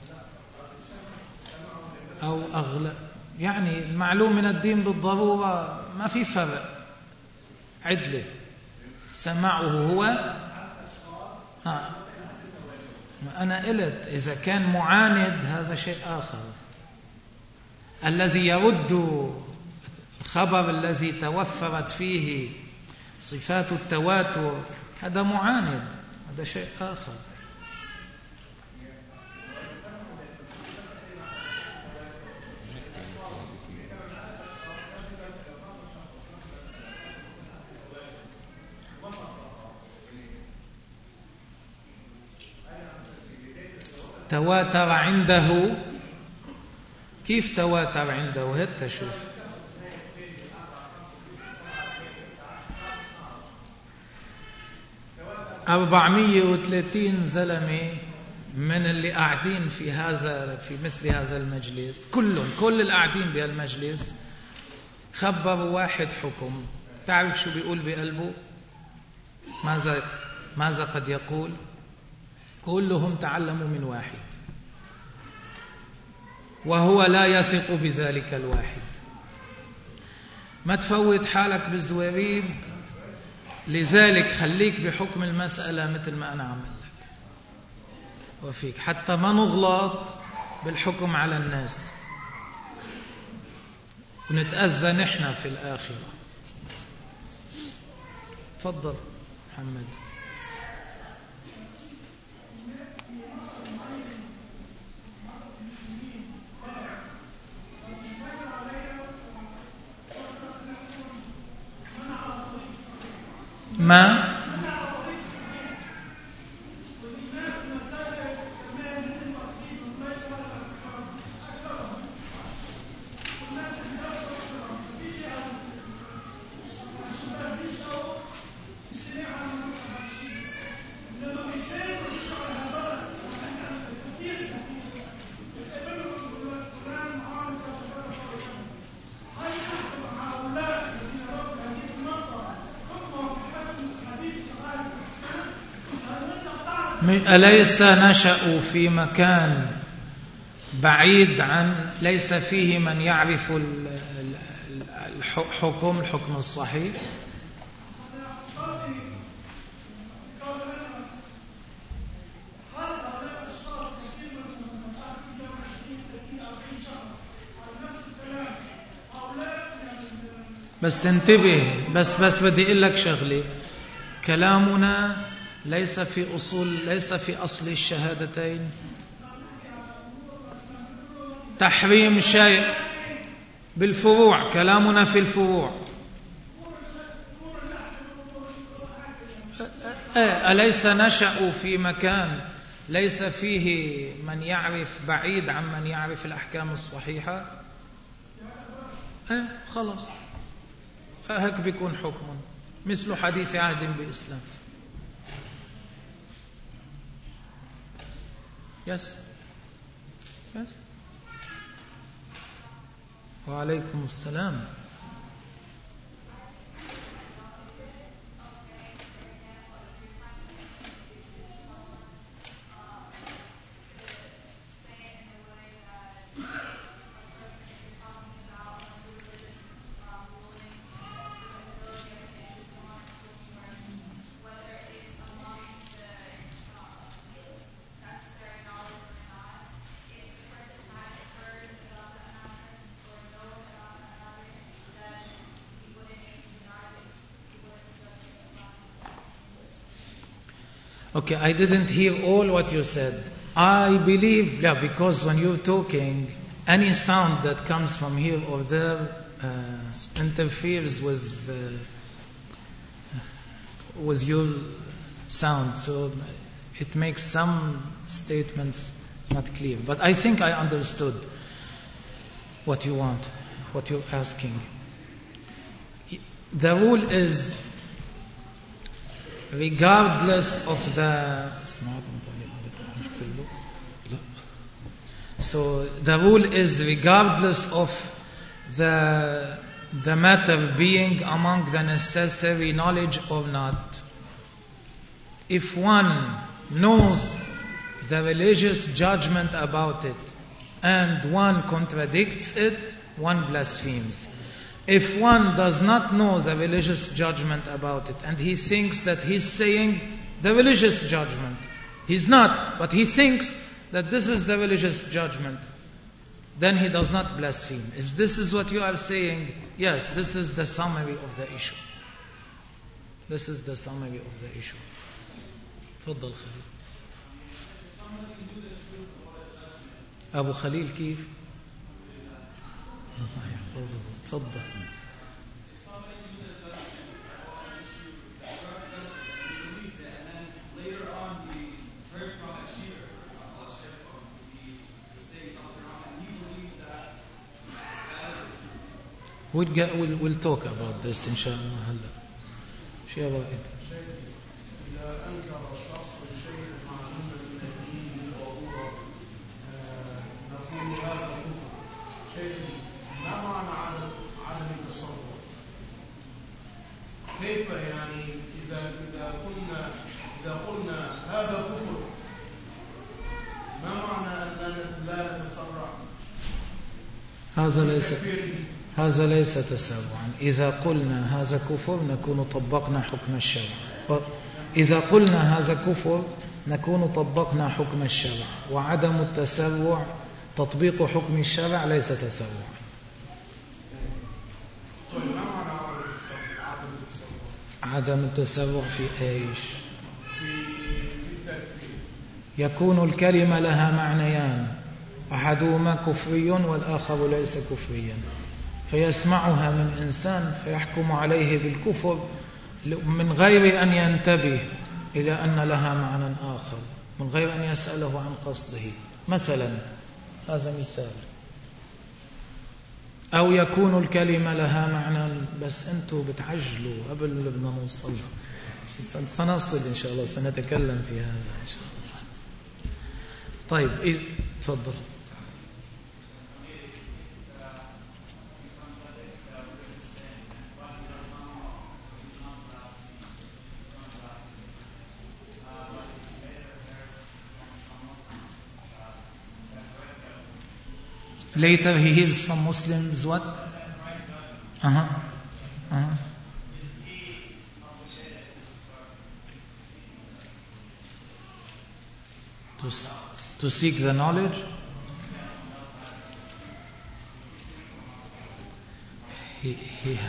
أو أغلى، يعني المعلوم من الدين بالضرورة ما في فرق. عدله سماعه هو ها. أنا قلت إذا كان معاند هذا شيء آخر. الذي يرد الخبر الذي توفرت فيه صفات التواتر هذا معاند، هذا شيء آخر. تواتر عنده، كيف تواتر عنده؟ هات شوف. أربعمية وثلاثين زلمة من اللي قاعدين في هذا في مثل هذا المجلس، كلهم كل القاعدين بهالمجلس خبروا واحد حكم. تعرف شو بيقول بقلبه؟ ماذا ماذا قد يقول؟ كلهم تعلموا من واحد، وهو لا يثق بذلك الواحد. ما تفوت حالك بالزواريب، لذلك خليك بحكم المسألة مثل ما أنا عمل لك وفيك، حتى ما نغلط بالحكم على الناس ونتأذى نحن في الآخرة. تفضل محمد. ما أليس نشأوا في مكان بعيد عن ليس فيه من يعرف الحكم الحكم الصحيح؟ بس انتبه، بس بس بدي أقول لك شغلة. كلامنا ليس في أصول ليس في أصل الشهادتين تحريم شيء، بالفروع. كلامنا في الفروع. أليس نشأ في مكان ليس فيه من يعرف بعيد عن من يعرف الأحكام الصحيحة؟ ايه خلاص، هيك بيكون حكم مثل حديث عهد بإسلام. يس يس وعليكم السلام. Okay, I didn't hear all what you said. I believe, yeah, because when you're talking, any sound that comes from here or there uh, interferes with uh, with your sound, so it makes some statements not clear. But I think I understood what you want, what you're asking. The rule is, regardless of the so the rule is regardless of the the matter being among the necessary knowledge or not. if one knows the religious judgment about it and one contradicts it, one blasphemes. If one does not know the religious judgment about it and he thinks that he's saying the religious judgment, he's not, but he thinks that this is the religious judgment, then he does not blaspheme. If this is what you are saying, yes, this is the summary of the issue. This is the summary of the issue. تفضل خليل. أبو خليل كيف؟ الله يحفظه. تفضل. We'll, get, we'll, we'll talk about this إن شاء الله هلا. شيء رائد. إذا أنكر الشخص الشيء معلوما من الدين بالضرورة نقول هذا كفر. شيء ما معنى عدم عدم التصور؟ كيف يعني إذا إذا قلنا إذا قلنا هذا كفر ما معنى أن لا نتسرع؟ هذا ليس هذا ليس تسرعا. إذا قلنا هذا كفر نكون طبقنا حكم الشرع. إذا قلنا هذا كفر نكون طبقنا حكم الشرع، وعدم التسرع تطبيق حكم الشرع ليس تسرعا. عدم التسرع في ايش؟ يكون الكلمة لها معنيان، أحدهما كفري والآخر ليس كفريا، فيسمعها من إنسان فيحكم عليه بالكفر من غير أن ينتبه إلى أن لها معنى آخر، من غير أن يسأله عن قصده. مثلا هذا مثال. أو يكون الكلمة لها معنى بس أنتوا بتعجلوا قبل اللي بدنا نوصل. سنصل إن شاء الله، سنتكلم في هذا إن شاء الله. طيب إذ تفضل. Later he hears from Muslims what? Uh-huh. Uh-huh. To, to seek the knowledge? He, he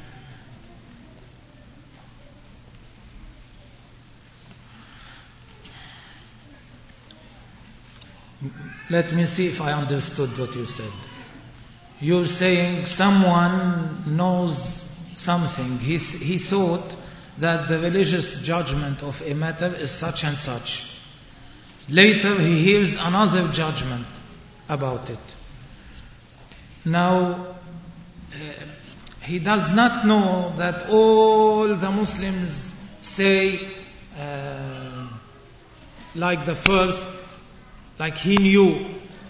Let me see if I understood what you said. You're saying someone knows something. He, he thought that the religious judgment of a matter is such and such. Later he hears another judgment about it. Now, uh, he does not know that all the Muslims say, uh, like the first, like he knew.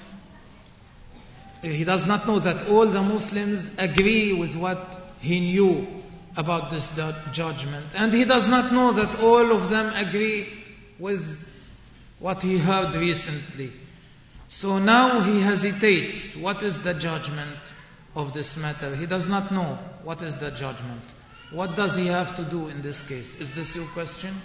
He does not know that all the Muslims agree with what he knew about this judgment. And he does not know that all of them agree with what he heard recently. So now he hesitates. What is the judgment of this matter? He does not know what is the judgment. What does he have to do in this case? Is this your question?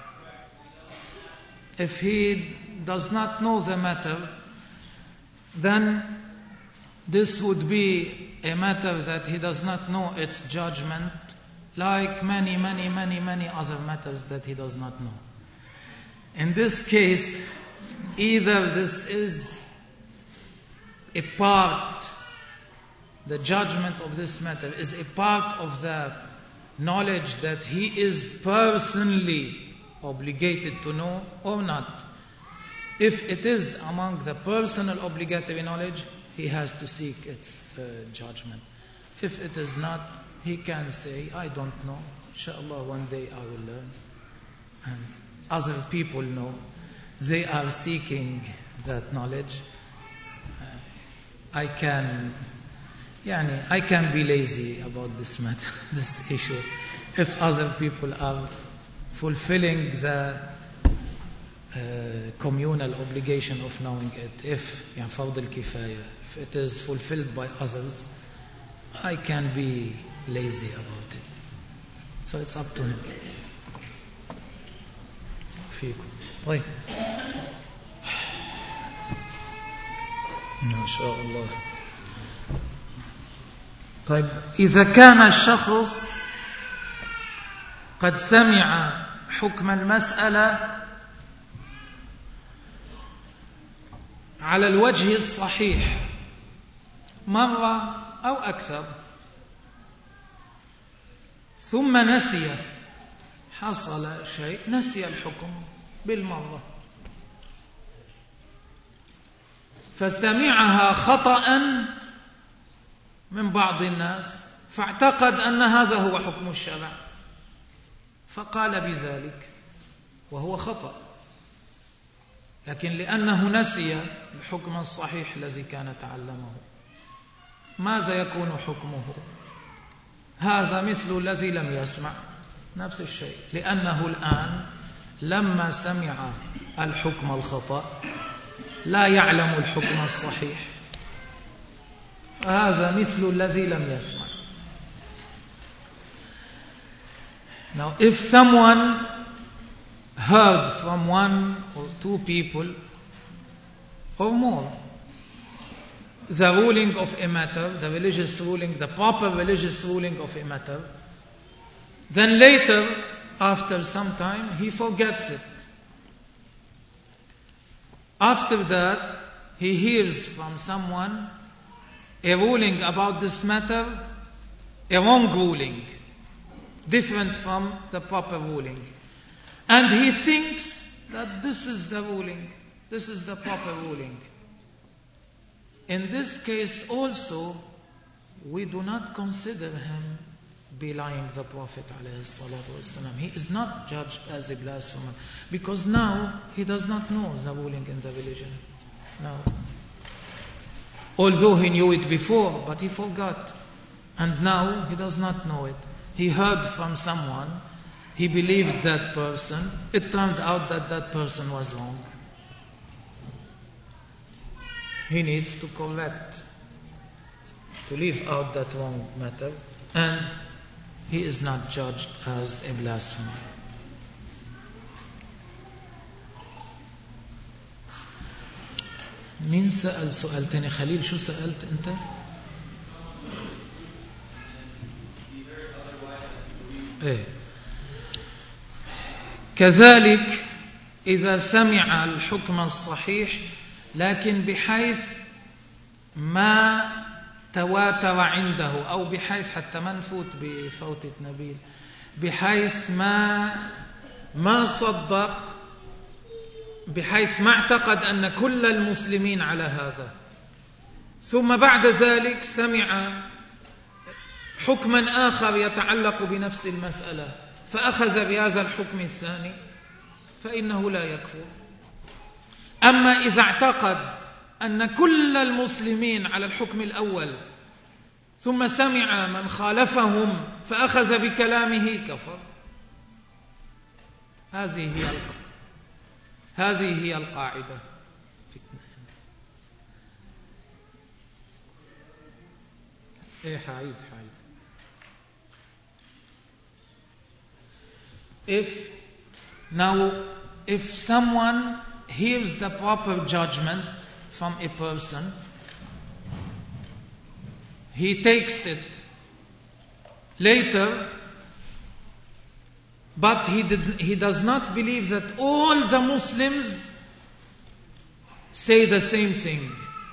If he does not know the matter, then this would be a matter that he does not know its judgment, like many, many, many, many other matters that he does not know. In this case, either this is a part, the judgment of this matter is a part of the knowledge that he is personally obligated to know or not. If it is among the personal obligatory knowledge, he has to seek its uh, judgment. If it is not, he can say, I don't know. Inshallah, one day I will learn. And other people know. They are seeking that knowledge. Uh, I can, yani, I can be lazy about this matter, this issue. If other people are fulfilling the uh, communal obligation of knowing it. If يعني فرض الكفاية, if it is fulfilled by others, I can be lazy about it. So it's up to him. فيكم. طيب. ما شاء الله. طيب إذا كان الشخص قد سمع حكم المسألة على الوجه الصحيح مرة أو أكثر ثم نسي, حصل شيء نسي الحكم بالمرة فسمعها خطأ من بعض الناس فاعتقد أن هذا هو حكم الشرع فقال بذلك وهو خطأ, لكن لأنه نسي الحكم الصحيح الذي كان تعلمه ماذا يكون حكمه؟ هذا مثل الذي لم يسمع, نفس الشيء, لأنه الآن لما سمع الحكم الخطأ لا يعلم الحكم الصحيح, هذا مثل الذي لم يسمع. Now if someone heard from one or two people or more the ruling of a matter, the religious ruling, the proper religious ruling of a matter, then later, after some time, he forgets it. After that, he hears from someone a ruling about this matter, a wrong ruling, different from the proper ruling. And he thinks that this is the ruling, this is the proper ruling. In this case also, we do not consider him belying the Prophet ﷺ. He is not judged as a blasphemer because now he does not know the ruling in the religion. No. Although he knew it before, but he forgot. And now he does not know it. He heard from someone, he believed that person, it turned out that that person was wrong. He needs to correct, to leave out that wrong matter, and he is not judged as a blasphemer. مين سأل سؤال تاني؟ خليل شو سألت أنت؟ إيه. كذلك إذا سمع الحكم الصحيح لكن بحيث ما تواتر عنده أو بحيث حتى ما نفوت بفوتة نبيل بحيث ما ما صدق بحيث ما اعتقد أن كل المسلمين على هذا ثم بعد ذلك سمع حكما آخر يتعلق بنفس المسألة فأخذ بهذا الحكم الثاني فإنه لا يكفر. أما إذا اعتقد أن كل المسلمين على الحكم الأول ثم سمع من خالفهم فأخذ بكلامه كفر. هذه هي القاعدة. هذه هي القاعدة. إيه حعيد حعيد. If now if someone hears the proper judgment from a person, he takes it later, but he did, he does not believe that all the Muslims say the same thing.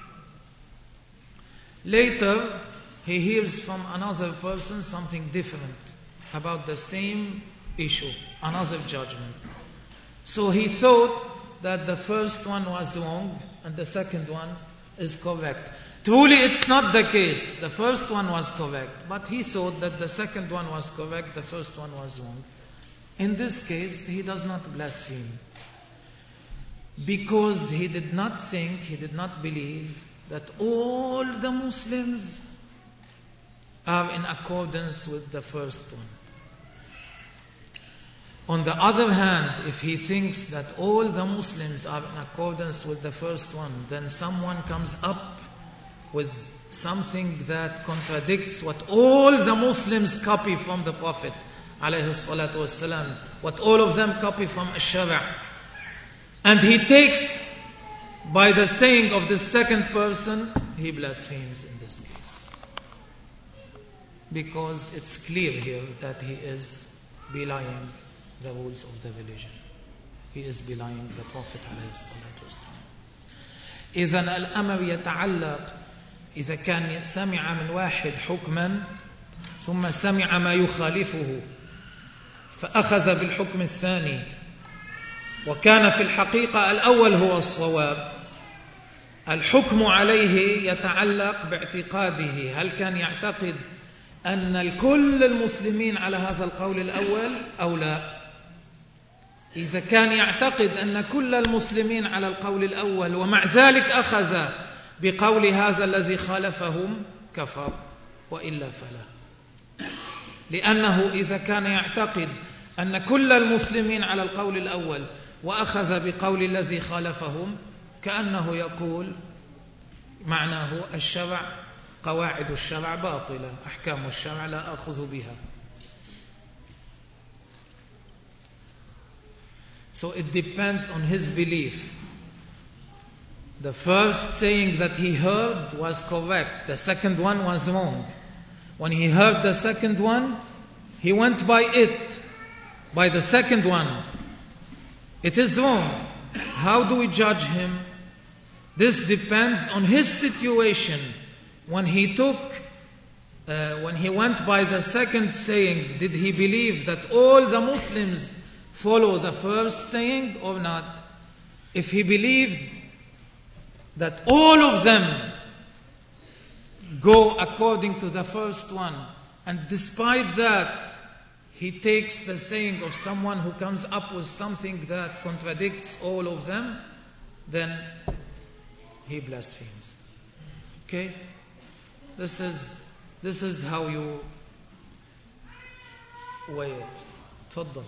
Later, he hears from another person something different about the same issue, another judgment. So he thought that the first one was wrong and the second one is correct. Truly it's not the case. The first one was correct, but he thought that the second one was correct, the first one was wrong. In this case, he does not blaspheme, because he did not think, he did not believe that all the Muslims are in accordance with the first one. On the other hand, if he thinks that all the Muslims are in accordance with the first one, then someone comes up with something that contradicts what all the Muslims copy from the Prophet alayhi salatu wasalam, what all of them copy from Ash-Shara', and he takes by the saying of the second person, he blasphemes in this case. Because it's clear here that he is belying the rules of the religion. He is belying the Prophet عليه الصلاة والسلام. إذن الأمر يتعلق إذا كان سمع من واحد حكما ثم سمع ما يخالفه فأخذ بالحكم الثاني وكان في الحقيقة الأول هو الصواب، الحكم عليه يتعلق باعتقاده. هل كان يعتقد أن الكل المسلمين على هذا القول الأول أو لا؟ إذا كان يعتقد أن كل المسلمين على القول الأول ومع ذلك أخذ بقول هذا الذي خالفهم كفر، وإلا فلا. لأنه إذا كان يعتقد أن كل المسلمين على القول الأول وأخذ بقول الذي خالفهم كأنه يقول معناه الشرع، قواعد الشرع باطلة، أحكام الشرع لا أخذ بها. So it depends on his belief. The first saying that he heard was correct, the second one was wrong. When he heard the second one, he went by it, by the second one. It is wrong. How do we judge him? This depends on his situation. When he took, uh, when he went by the second saying, did he believe that all the Muslims follow the first saying or not? If he believed that all of them go according to the first one, and despite that he takes the saying of someone who comes up with something that contradicts all of them, then he blasphemes. Okay? This is this is how you weigh it. تفضل.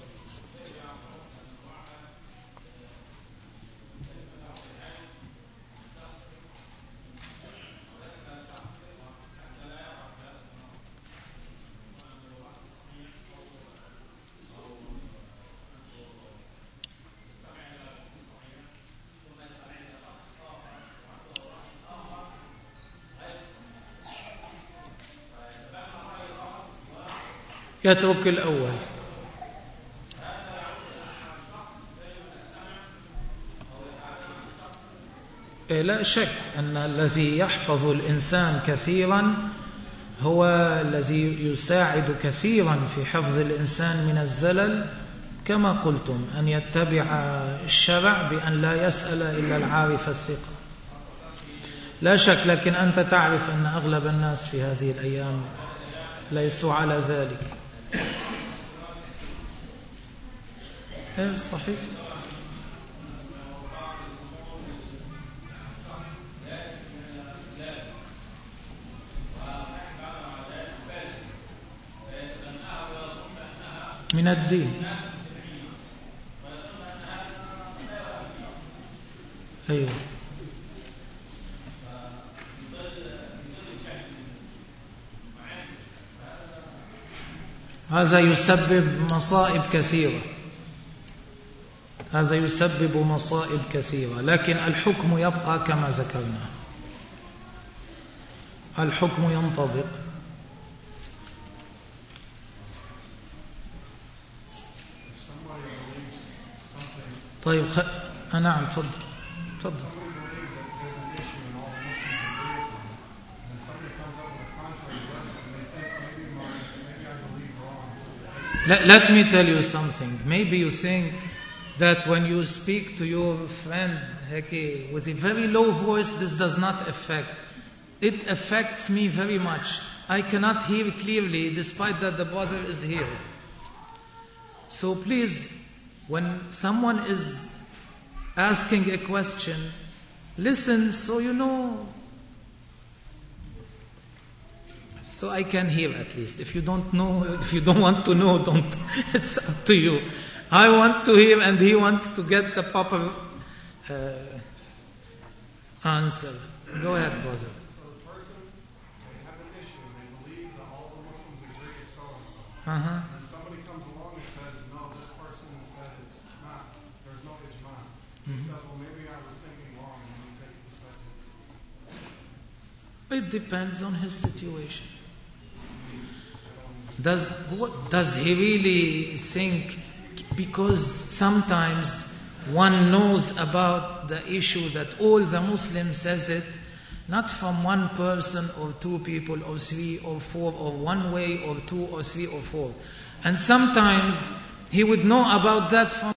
يترك الأول. لا شك أن الذي يحفظ الإنسان كثيرا هو الذي يساعد كثيرا في حفظ الإنسان من الزلل، كما قلتم أن يتبع الشرع بأن لا يسأل إلا العارف الثقة. لا شك، لكن أنت تعرف أن أغلب الناس في هذه الأيام ليسوا على ذلك. ايه صحيح. من الدين. ايوه. هذا يسبب مصائب كثيرة، هذا يسبب مصائب كثيرة، لكن الحكم يبقى كما ذكرنا، الحكم ينطبق. طيب خ... نعم تفضل تفضل. Let, let me tell you something. Maybe you think that when you speak to your friend okay, with a very low voice, this does not affect. It affects me very much. I cannot hear clearly despite that the brother is here. So please, when someone is asking a question, listen so you know. So I can hear at least. If you don't know, if you don't want to know, don't. It's up to you. I want to hear and he wants to get the proper uh, answer. Go ahead, brother. So the person, they have an issue and they believe that all the Muslims agree it's so-and-so. Uh-huh. And somebody comes along and says, no, this person said it's not. There's no ijma. He Mhm. said, well, maybe I was thinking wrong, and he takes the subject. It depends on his situation. Does what, does he really think? Because sometimes one knows about the issue that all the Muslims says it, not from one person or two people or three or four or one way or two or three or four. And sometimes he would know about that from